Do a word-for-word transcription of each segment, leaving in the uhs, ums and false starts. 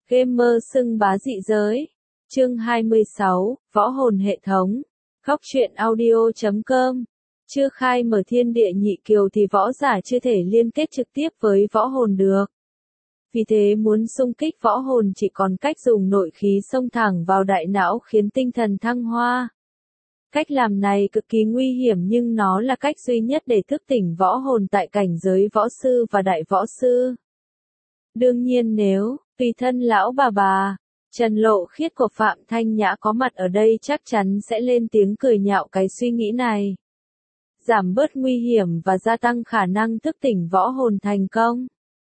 Gamer xưng bá dị giới. Chương hai mươi sáu, Võ hồn hệ thống. Góc truyện audio chấm com. Chưa khai mở thiên địa nhị kiều thì võ giả chưa thể liên kết trực tiếp với võ hồn được. Vì thế muốn xung kích võ hồn chỉ còn cách dùng nội khí xông thẳng vào đại não khiến tinh thần thăng hoa. Cách làm này cực kỳ nguy hiểm nhưng nó là cách duy nhất để thức tỉnh võ hồn tại cảnh giới võ sư và đại võ sư. Đương nhiên nếu, tùy thân lão bà bà, Trần Lộ Khiết của Phạm Thanh Nhã có mặt ở đây chắc chắn sẽ lên tiếng cười nhạo cái suy nghĩ này. Giảm bớt nguy hiểm và gia tăng khả năng thức tỉnh võ hồn thành công.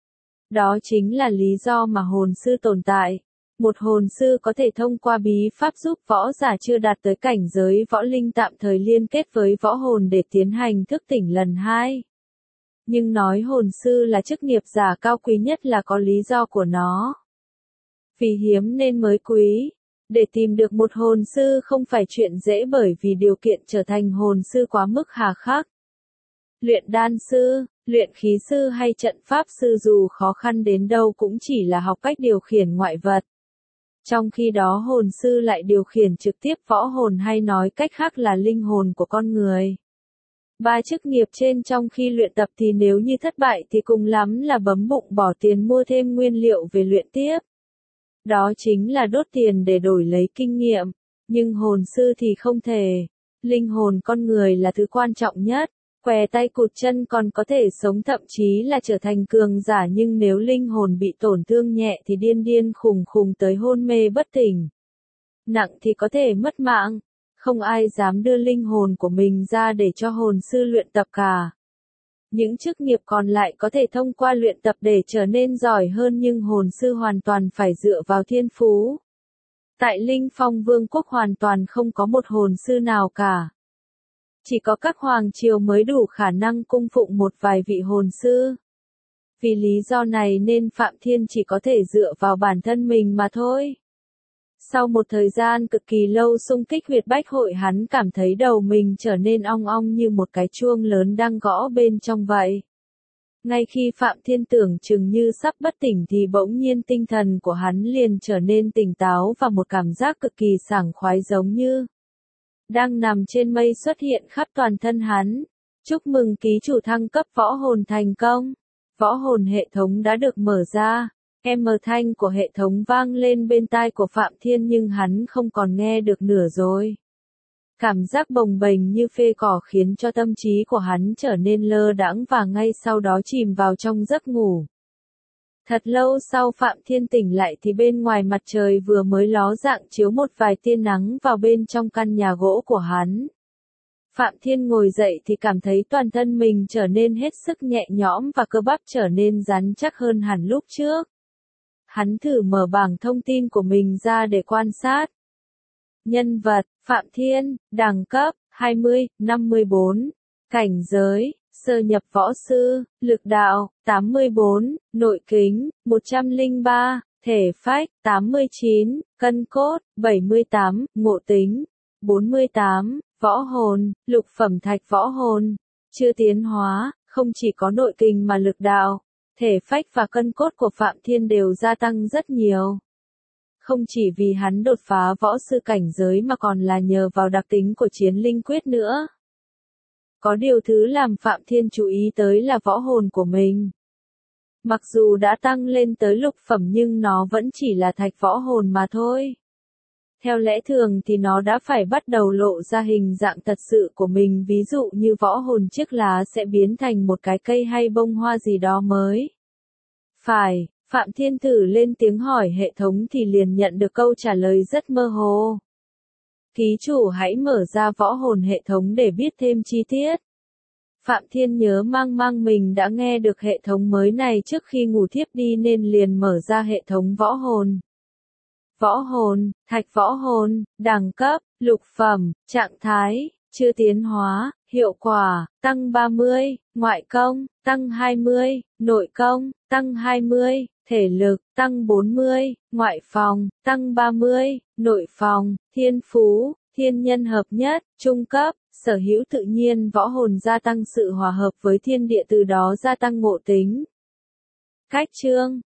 Đó chính là lý do mà hồn sư tồn tại. Một hồn sư có thể thông qua bí pháp giúp võ giả chưa đạt tới cảnh giới võ linh tạm thời liên kết với võ hồn để tiến hành thức tỉnh lần hai. Nhưng nói hồn sư là chức nghiệp giả cao quý nhất là có lý do của nó. Vì hiếm nên mới quý. Để tìm được một hồn sư không phải chuyện dễ bởi vì điều kiện trở thành hồn sư quá mức hà khắc. Luyện đan sư, luyện khí sư hay trận pháp sư dù khó khăn đến đâu cũng chỉ là học cách điều khiển ngoại vật. Trong khi đó hồn sư lại điều khiển trực tiếp võ hồn hay nói cách khác là linh hồn của con người. Ba chức nghiệp trên trong khi luyện tập thì nếu như thất bại thì cùng lắm là bấm bụng bỏ tiền mua thêm nguyên liệu về luyện tiếp. Đó chính là đốt tiền để đổi lấy kinh nghiệm. Nhưng hồn sư thì không thể. Linh hồn con người là thứ quan trọng nhất. Què tay cụt chân còn có thể sống thậm chí là trở thành cường giả nhưng nếu linh hồn bị tổn thương nhẹ thì điên điên khùng khùng tới hôn mê bất tỉnh. Nặng thì có thể mất mạng. Không ai dám đưa linh hồn của mình ra để cho hồn sư luyện tập cả. Những chức nghiệp còn lại có thể thông qua luyện tập để trở nên giỏi hơn nhưng hồn sư hoàn toàn phải dựa vào thiên phú. Tại Linh Phong Vương quốc hoàn toàn không có một hồn sư nào cả. Chỉ có các hoàng triều mới đủ khả năng cung phụng một vài vị hồn sư. Vì lý do này nên Phạm Thiên chỉ có thể dựa vào bản thân mình mà thôi. Sau một thời gian cực kỳ lâu xung kích huyệt bách hội hắn cảm thấy đầu mình trở nên ong ong như một cái chuông lớn đang gõ bên trong vậy. Ngay khi Phạm Thiên tưởng chừng như sắp bất tỉnh thì bỗng nhiên tinh thần của hắn liền trở nên tỉnh táo và một cảm giác cực kỳ sảng khoái giống như đang nằm trên mây xuất hiện khắp toàn thân hắn. Chúc mừng ký chủ thăng cấp võ hồn thành công. Võ hồn hệ thống đã được mở ra. Em mờ thanh của hệ thống vang lên bên tai của Phạm Thiên nhưng hắn không còn nghe được nửa rồi. Cảm giác bồng bềnh như phê cỏ khiến cho tâm trí của hắn trở nên lơ đãng và ngay sau đó chìm vào trong giấc ngủ. Thật lâu sau Phạm Thiên tỉnh lại thì bên ngoài mặt trời vừa mới ló dạng chiếu một vài tia nắng vào bên trong căn nhà gỗ của hắn. Phạm Thiên ngồi dậy thì cảm thấy toàn thân mình trở nên hết sức nhẹ nhõm và cơ bắp trở nên rắn chắc hơn hẳn lúc trước. Hắn thử mở bảng thông tin của mình ra để quan sát. Nhân vật, Phạm Thiên, đẳng cấp, hai mươi, năm mươi bốn, cảnh giới, sơ nhập võ sư, lực đạo, tám mươi bốn, nội kính, một trăm lẻ ba, thể phách, tám mươi chín, cân cốt, bảy mươi tám, ngộ tính, bốn mươi tám, võ hồn, lục phẩm thạch võ hồn, chưa tiến hóa, không chỉ có nội kình mà lực đạo. Thể phách và cân cốt của Phạm Thiên đều gia tăng rất nhiều. Không chỉ vì hắn đột phá võ sư cảnh giới mà còn là nhờ vào đặc tính của chiến linh quyết nữa. Có điều thứ làm Phạm Thiên chú ý tới là võ hồn của mình. Mặc dù đã tăng lên tới lục phẩm nhưng nó vẫn chỉ là thạch võ hồn mà thôi. Theo lẽ thường thì nó đã phải bắt đầu lộ ra hình dạng thật sự của mình, ví dụ như võ hồn chiếc lá sẽ biến thành một cái cây hay bông hoa gì đó mới. Phải, Phạm Thiên thử lên tiếng hỏi hệ thống thì liền nhận được câu trả lời rất mơ hồ. Ký chủ hãy mở ra võ hồn hệ thống để biết thêm chi tiết. Phạm Thiên nhớ mang mang mình đã nghe được hệ thống mới này trước khi ngủ thiếp đi nên liền mở ra hệ thống võ hồn. Võ hồn, thạch võ hồn, đẳng cấp, lục phẩm, trạng thái, chưa tiến hóa, hiệu quả, tăng ba mươi, ngoại công, tăng hai mươi, nội công, tăng hai mươi, thể lực, tăng bốn mươi, ngoại phòng, tăng ba mươi, nội phòng, thiên phú, thiên nhân hợp nhất, trung cấp, sở hữu tự nhiên võ hồn gia tăng sự hòa hợp với thiên địa từ đó gia tăng ngộ tính. Cách chương